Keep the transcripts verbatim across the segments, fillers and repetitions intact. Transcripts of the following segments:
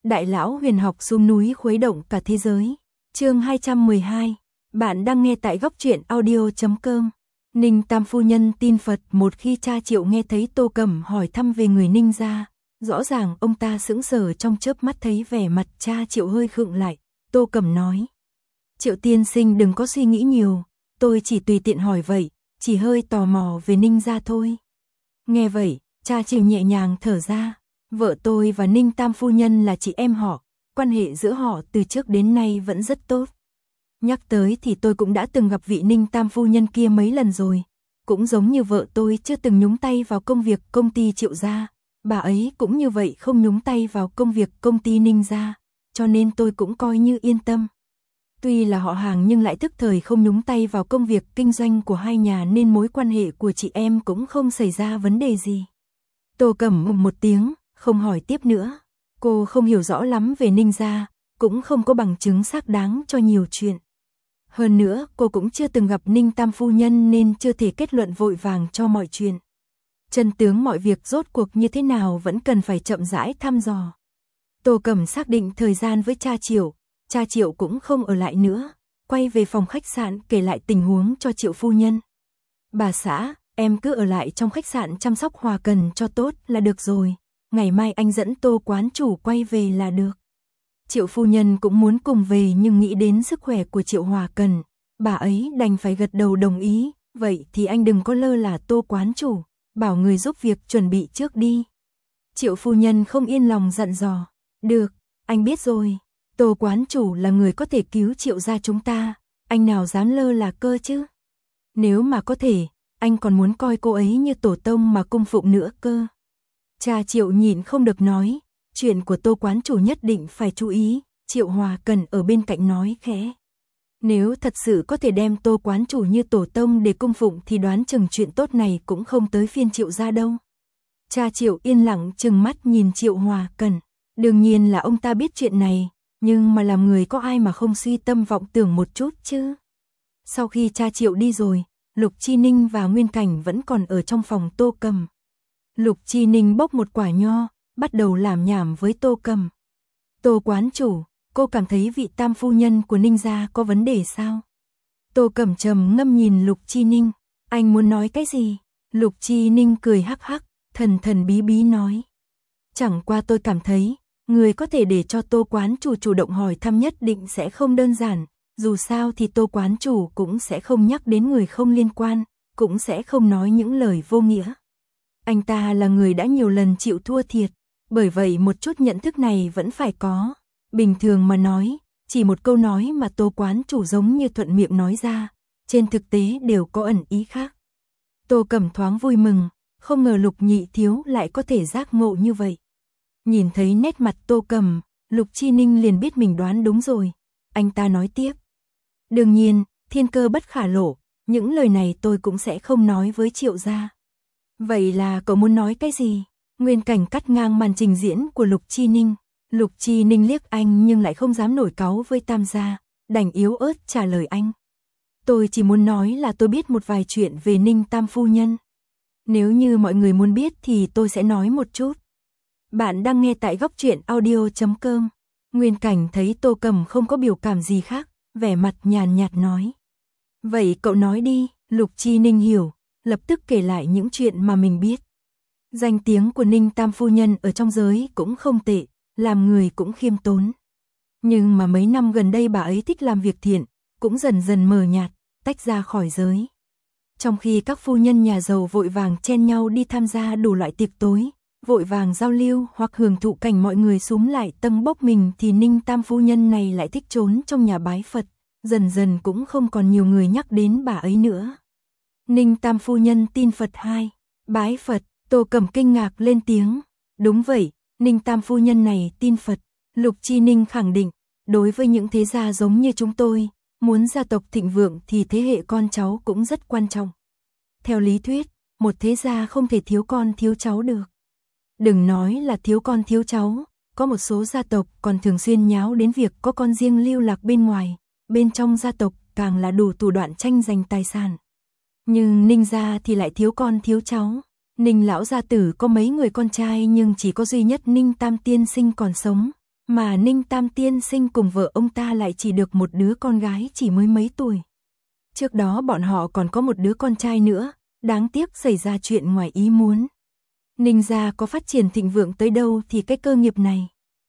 Đại lão huyền học xuống núi khuấy động cả thế giới. Chương hai trăm mười hai. Bạn đang nghe tại góc truyện audio chấm com. Ninh Tam phu nhân tin Phật. Một khi cha Triệu nghe thấy Tô Cẩm hỏi thăm về người Ninh gia, rõ ràng ông ta sững sờ, trong chớp mắt thấy vẻ mặt cha Triệu hơi khựng lại. Tô Cẩm nói: Triệu tiên sinh đừng có suy nghĩ nhiều, tôi chỉ tùy tiện hỏi vậy, chỉ hơi tò mò về Ninh gia thôi. Nghe vậy, cha Triệu nhẹ nhàng thở ra. Vợ tôi và Ninh Tam phu nhân là chị em họ, quan hệ giữa họ từ trước đến nay vẫn rất tốt. Nhắc tới thì tôi cũng đã từng gặp vị Ninh Tam phu nhân kia mấy lần rồi, cũng giống như vợ tôi chưa từng nhúng tay vào công việc công ty Triệu gia, bà ấy cũng như vậy không nhúng tay vào công việc công ty Ninh gia, cho nên tôi cũng coi như yên tâm. Tuy là họ hàng nhưng lại tức thời không nhúng tay vào công việc kinh doanh của hai nhà, nên mối quan hệ của chị em cũng không xảy ra vấn đề gì. Tô Cẩm ừm một tiếng, không hỏi tiếp nữa. Cô không hiểu rõ lắm về Ninh gia, cũng không có bằng chứng xác đáng cho nhiều chuyện. Hơn nữa, cô cũng chưa từng gặp Ninh Tam phu nhân nên chưa thể kết luận vội vàng cho mọi chuyện. Chân tướng mọi việc rốt cuộc như thế nào vẫn cần phải chậm rãi thăm dò. Tô Cẩm xác định thời gian với cha Triệu, cha Triệu cũng không ở lại nữa, quay về phòng khách sạn kể lại tình huống cho Triệu phu nhân. Bà xã, em cứ ở lại trong khách sạn chăm sóc Hòa Cần cho tốt là được rồi. Ngày mai anh dẫn Tô quán chủ quay về là được. Triệu phu nhân cũng muốn cùng về nhưng nghĩ đến sức khỏe của Triệu Hòa Cần, bà ấy đành phải gật đầu đồng ý. Vậy thì anh đừng có lơ là Tô quán chủ, bảo người giúp việc chuẩn bị trước đi. Triệu phu nhân không yên lòng dặn dò. Được, anh biết rồi. Tô quán chủ là người có thể cứu Triệu gia chúng ta, anh nào dám lơ là cơ chứ. Nếu mà có thể, anh còn muốn coi cô ấy như tổ tông mà cung phụng nữa cơ. Cha Triệu nhịn không được nói, chuyện của Tô quán chủ nhất định phải chú ý. Triệu Hòa Cần ở bên cạnh nói khẽ: Nếu thật sự có thể đem Tô quán chủ như tổ tông để cung phụng thì đoán chừng chuyện tốt này cũng không tới phiên Triệu gia đâu. Cha Triệu yên lặng trừng mắt nhìn Triệu Hòa Cần. Đương nhiên là ông ta biết chuyện này, nhưng mà làm người có ai mà không suy tâm vọng tưởng một chút chứ. Sau khi cha Triệu đi rồi, Lục Chi Ninh và Nguyên Cảnh vẫn còn ở trong phòng Tô Cẩm. Lục Chi Ninh bốc một quả nho, bắt đầu lảm nhảm với Tô Cẩm. Tô quán chủ, cô cảm thấy vị Tam phu nhân của Ninh gia có vấn đề sao? Tô Cẩm trầm ngâm nhìn Lục Chi Ninh. Anh muốn nói cái gì? Lục Chi Ninh cười hắc hắc, thần thần bí bí nói: Chẳng qua tôi cảm thấy, người có thể để cho Tô quán chủ chủ động hỏi thăm nhất định sẽ không đơn giản. Dù sao thì Tô quán chủ cũng sẽ không nhắc đến người không liên quan, cũng sẽ không nói những lời vô nghĩa. Anh ta là người đã nhiều lần chịu thua thiệt, bởi vậy một chút nhận thức này vẫn phải có. Bình thường mà nói, chỉ một câu nói mà Tô quán chủ giống như thuận miệng nói ra, trên thực tế đều có ẩn ý khác. Tô Cẩm thoáng vui mừng, không ngờ Lục nhị thiếu lại có thể giác ngộ như vậy. Nhìn thấy nét mặt Tô Cẩm, Lục Chi Ninh liền biết mình đoán đúng rồi. Anh ta nói tiếp: Đương nhiên, thiên cơ bất khả lộ, những lời này tôi cũng sẽ không nói với Triệu gia. Vậy là cậu muốn nói cái gì? Nguyên Cảnh cắt ngang màn trình diễn của Lục Chi Ninh. Lục Chi Ninh liếc anh nhưng lại không dám nổi cáu với Tam gia, đành yếu ớt trả lời anh: Tôi chỉ muốn nói là tôi biết một vài chuyện về Ninh Tam phu nhân. Nếu như mọi người muốn biết thì tôi sẽ nói một chút. Bạn đang nghe tại góc truyện audio chấm com. Nguyên Cảnh thấy Tô Cẩm không có biểu cảm gì khác, vẻ mặt nhàn nhạt nói: Vậy cậu nói đi. Lục Chi Ninh hiểu, lập tức kể lại những chuyện mà mình biết. Danh tiếng của Ninh Tam phu nhân ở trong giới cũng không tệ, làm người cũng khiêm tốn. Nhưng mà mấy năm gần đây bà ấy thích làm việc thiện, cũng dần dần mờ nhạt, tách ra khỏi giới. Trong khi các phu nhân nhà giàu vội vàng chen nhau đi tham gia đủ loại tiệc tối, vội vàng giao lưu hoặc hưởng thụ cảnh mọi người xúm lại tâng bốc mình, thì Ninh Tam phu nhân này lại thích trốn trong nhà bái Phật, dần dần cũng không còn nhiều người nhắc đến bà ấy nữa. Ninh Tam phu nhân tin Phật hai, bái Phật. Tô Cẩm kinh ngạc lên tiếng: Đúng vậy, Ninh Tam phu nhân này tin Phật. Lục Chi Ninh khẳng định: Đối với những thế gia giống như chúng tôi, muốn gia tộc thịnh vượng thì thế hệ con cháu cũng rất quan trọng. Theo lý thuyết, một thế gia không thể thiếu con thiếu cháu được. Đừng nói là thiếu con thiếu cháu, có một số gia tộc còn thường xuyên nháo đến việc có con riêng lưu lạc bên ngoài, bên trong gia tộc càng là đủ thủ đoạn tranh giành tài sản. Nhưng Ninh gia thì lại thiếu con thiếu cháu. Ninh lão gia tử có mấy người con trai nhưng chỉ có duy nhất Ninh Tam tiên sinh còn sống, Mà Ninh Tam tiên sinh cùng vợ ông ta lại chỉ được một đứa con gái chỉ mới mấy tuổi. Trước đó bọn họ còn có một đứa con trai nữa, đáng tiếc xảy ra chuyện ngoài ý muốn. Ninh gia có phát triển thịnh vượng tới đâu thì cái cơ nghiệp này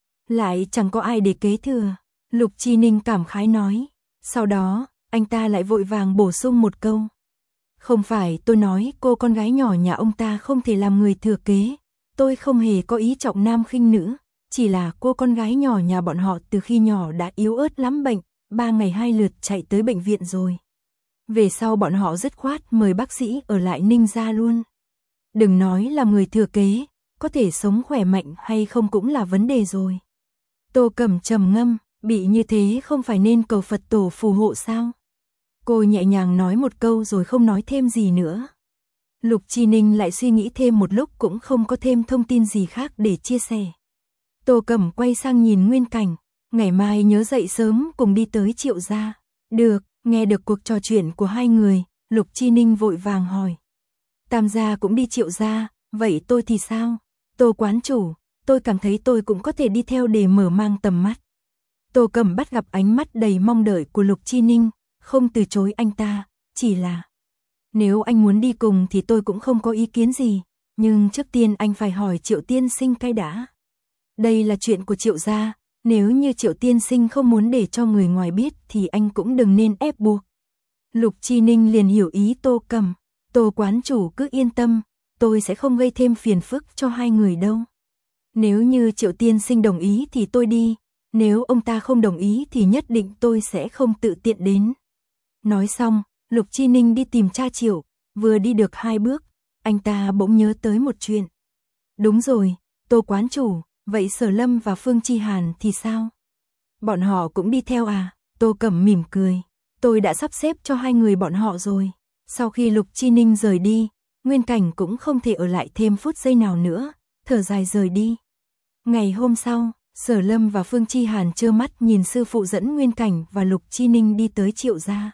lại chẳng có ai để kế thừa. Lục Chi Ninh cảm khái nói. Sau đó, anh ta lại vội vàng bổ sung một câu. Không phải tôi nói cô con gái nhỏ nhà ông ta không thể làm người thừa kế. Tôi không hề có ý trọng nam khinh nữ. Chỉ là cô con gái nhỏ nhà bọn họ từ khi nhỏ đã yếu ớt lắm bệnh. Ba ngày hai lượt chạy tới bệnh viện rồi. Về sau bọn họ dứt khoát mời bác sĩ ở lại Ninh gia luôn. Đừng nói là người thừa kế, có thể sống khỏe mạnh hay không cũng là vấn đề rồi. Tô Cẩm trầm ngâm, bị như thế không phải nên cầu Phật tổ phù hộ sao? Cô nhẹ nhàng nói một câu rồi không nói thêm gì nữa. Lục Chi Ninh lại suy nghĩ thêm một lúc cũng không có thêm thông tin gì khác để chia sẻ. Tô Cẩm quay sang nhìn Nguyên Cảnh, ngày mai nhớ dậy sớm cùng đi tới Triệu gia. Được, nghe được cuộc trò chuyện của hai người, Lục Chi Ninh vội vàng hỏi. Tam gia cũng đi Triệu gia, vậy tôi thì sao? Tô quán chủ, tôi cảm thấy tôi cũng có thể đi theo để mở mang tầm mắt. Tô Cẩm bắt gặp ánh mắt đầy mong đợi của Lục Chi Ninh, không từ chối anh ta, chỉ là nếu anh muốn đi cùng thì tôi cũng không có ý kiến gì, nhưng trước tiên anh phải hỏi Triệu tiên sinh cái đã. Đây là chuyện của Triệu gia, nếu như Triệu tiên sinh không muốn để cho người ngoài biết thì anh cũng đừng nên ép buộc. Lục Chi Ninh liền hiểu ý Tô Cẩm. Tô quán chủ cứ yên tâm, tôi sẽ không gây thêm phiền phức cho hai người đâu. Nếu như Triệu tiên sinh đồng ý thì tôi đi, nếu ông ta không đồng ý thì nhất định tôi sẽ không tự tiện đến. Nói xong, Lục Chi Ninh đi tìm cha Triệu, vừa đi được hai bước, anh ta bỗng nhớ tới một chuyện. Đúng rồi, Tô quán chủ, vậy Sở Lâm và Phương Chi Hàn thì sao? Bọn họ cũng đi theo à? Tô Cẩm mỉm cười, tôi đã sắp xếp cho hai người bọn họ rồi. Sau khi Lục Chi Ninh rời đi, Nguyên Cảnh cũng không thể ở lại thêm phút giây nào nữa, thở dài rời đi. Ngày hôm sau, Sở Lâm và Phương Chi Hàn trơ mắt nhìn sư phụ dẫn Nguyên Cảnh và Lục Chi Ninh đi tới Triệu gia.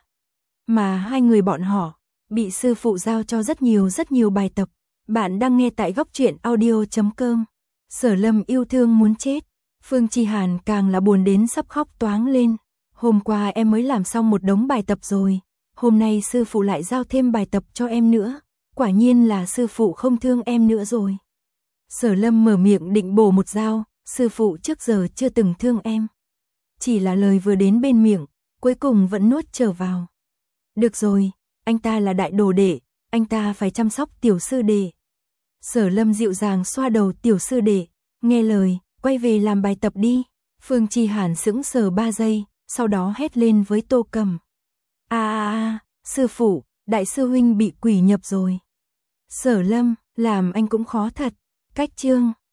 Mà hai người bọn họ bị sư phụ giao cho rất nhiều rất nhiều bài tập. Bạn đang nghe tại góc truyện audio chấm com. Sở Lâm yêu thương muốn chết, Phương Chi Hàn càng là buồn đến sắp khóc toáng lên. Hôm qua em mới làm xong một đống bài tập rồi, hôm nay sư phụ lại giao thêm bài tập cho em nữa, quả nhiên là sư phụ không thương em nữa rồi. Sở Lâm mở miệng định bổ một dao, sư phụ trước giờ chưa từng thương em. Chỉ là lời vừa đến bên miệng, cuối cùng vẫn nuốt trở vào. Được rồi, anh ta là đại đồ đệ, anh ta phải chăm sóc tiểu sư đệ. Sở Lâm dịu dàng xoa đầu tiểu sư đệ, nghe lời, quay về làm bài tập đi. Phương Chi Hàn sững sờ ba giây, sau đó hét lên với Tô Cẩm. A a a, sư phụ, đại sư huynh bị quỷ nhập rồi. Sở Lâm, làm anh cũng khó thật. Cách chương